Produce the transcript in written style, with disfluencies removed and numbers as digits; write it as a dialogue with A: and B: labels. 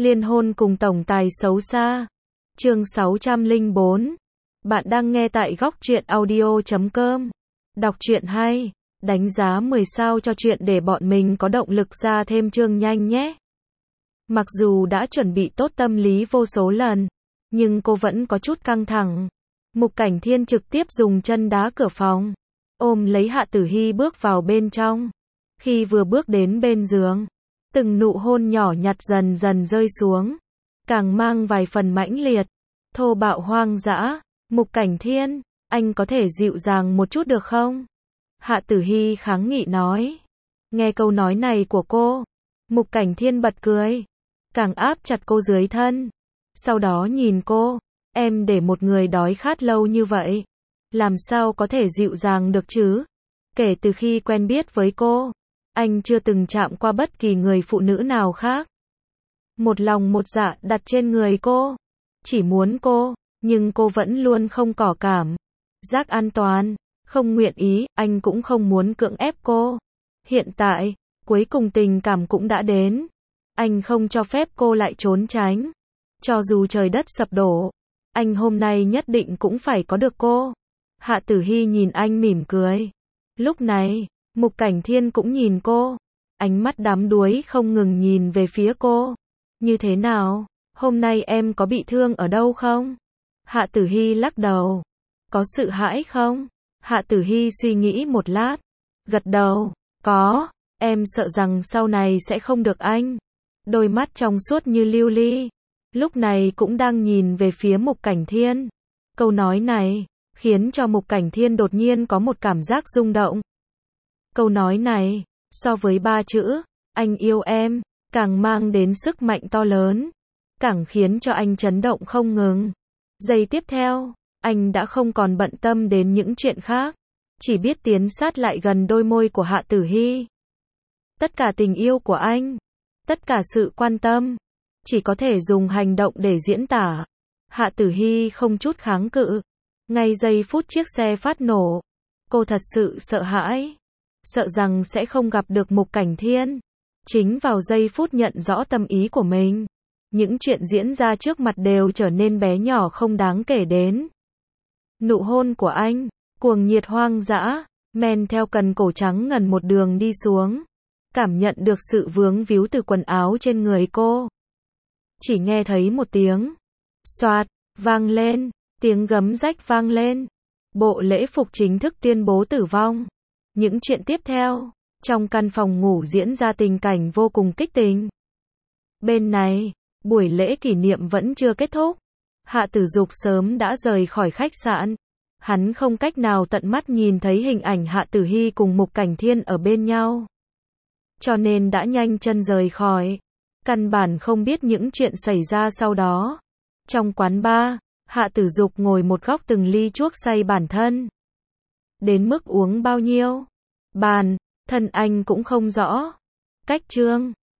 A: Liên hôn cùng tổng tài xấu xa. Chương 604. Bạn đang nghe tại góc truyện audio.com. Đọc truyện hay, đánh giá 10 sao cho truyện để bọn mình có động lực ra thêm chương nhanh nhé. Mặc dù đã chuẩn bị tốt tâm lý vô số lần, nhưng cô vẫn có chút căng thẳng. Mục Cảnh Thiên trực tiếp dùng chân đá cửa phòng, ôm lấy Hạ Tử Hy bước vào bên trong. Khi vừa bước đến bên giường, từng nụ hôn nhỏ nhặt dần dần rơi xuống, càng mang vài phần mãnh liệt, thô bạo hoang dã. Mục Cảnh Thiên, anh có thể dịu dàng một chút được không? Hạ Tử Hy kháng nghị nói. Nghe câu nói này của cô, Mục Cảnh Thiên bật cười, càng áp chặt cô dưới thân. Sau đó nhìn cô, em để một người đói khát lâu như vậy, làm sao có thể dịu dàng được chứ? Kể từ khi quen biết với cô, anh chưa từng chạm qua bất kỳ người phụ nữ nào khác. Một lòng một dạ đặt trên người cô, chỉ muốn cô, nhưng cô vẫn luôn không có cảm giác an toàn, không nguyện ý, anh cũng không muốn cưỡng ép cô. Hiện tại, cuối cùng tình cảm cũng đã đến, anh không cho phép cô lại trốn tránh. Cho dù trời đất sập đổ, anh hôm nay nhất định cũng phải có được cô. Hạ Tử Hy nhìn anh mỉm cười. Lúc này, Mục Cảnh Thiên cũng nhìn cô, ánh mắt đắm đuối không ngừng nhìn về phía cô. Như thế nào? Hôm nay em có bị thương ở đâu không? Hạ Tử Hy lắc đầu. Có sự hãi không? Hạ Tử Hy suy nghĩ một lát, gật đầu. Có, em sợ rằng sau này sẽ không được anh. Đôi mắt trong suốt như lưu ly, lúc này cũng đang nhìn về phía Mục Cảnh Thiên. Câu nói này khiến cho Mục Cảnh Thiên đột nhiên có một cảm giác rung động. Câu nói này, so với 3 chữ, anh yêu em, càng mang đến sức mạnh to lớn, càng khiến cho anh chấn động không ngừng. Giây tiếp theo, anh đã không còn bận tâm đến những chuyện khác, chỉ biết tiến sát lại gần đôi môi của Hạ Tử Hy. Tất cả tình yêu của anh, tất cả sự quan tâm, chỉ có thể dùng hành động để diễn tả. Hạ Tử Hy không chút kháng cự. Ngay giây phút chiếc xe phát nổ, cô thật sự sợ hãi, sợ rằng sẽ không gặp được Mục Cảnh Thiên. Chính vào giây phút nhận rõ tâm ý của mình, những chuyện diễn ra trước mặt đều trở nên bé nhỏ không đáng kể đến. Nụ hôn của anh, cuồng nhiệt hoang dã, men theo cần cổ trắng ngần một đường đi xuống, cảm nhận được sự vướng víu từ quần áo trên người cô. Chỉ nghe thấy một tiếng xoạt vang lên, tiếng gấm rách vang lên. Bộ lễ phục chính thức tuyên bố tử vong. Những chuyện tiếp theo, trong căn phòng ngủ diễn ra tình cảnh vô cùng kích tình. Bên này, buổi lễ kỷ niệm vẫn chưa kết thúc. Hạ Tử Dục sớm đã rời khỏi khách sạn. Hắn không cách nào tận mắt nhìn thấy hình ảnh Hạ Tử Hy cùng Mục Cảnh Thiên ở bên nhau, cho nên đã nhanh chân rời khỏi. Căn bản không biết những chuyện xảy ra sau đó. Trong quán bar, Hạ Tử Dục ngồi một góc từng ly chuốc say bản thân. Đến mức uống bao nhiêu? Bản thân anh cũng không rõ. Cách chương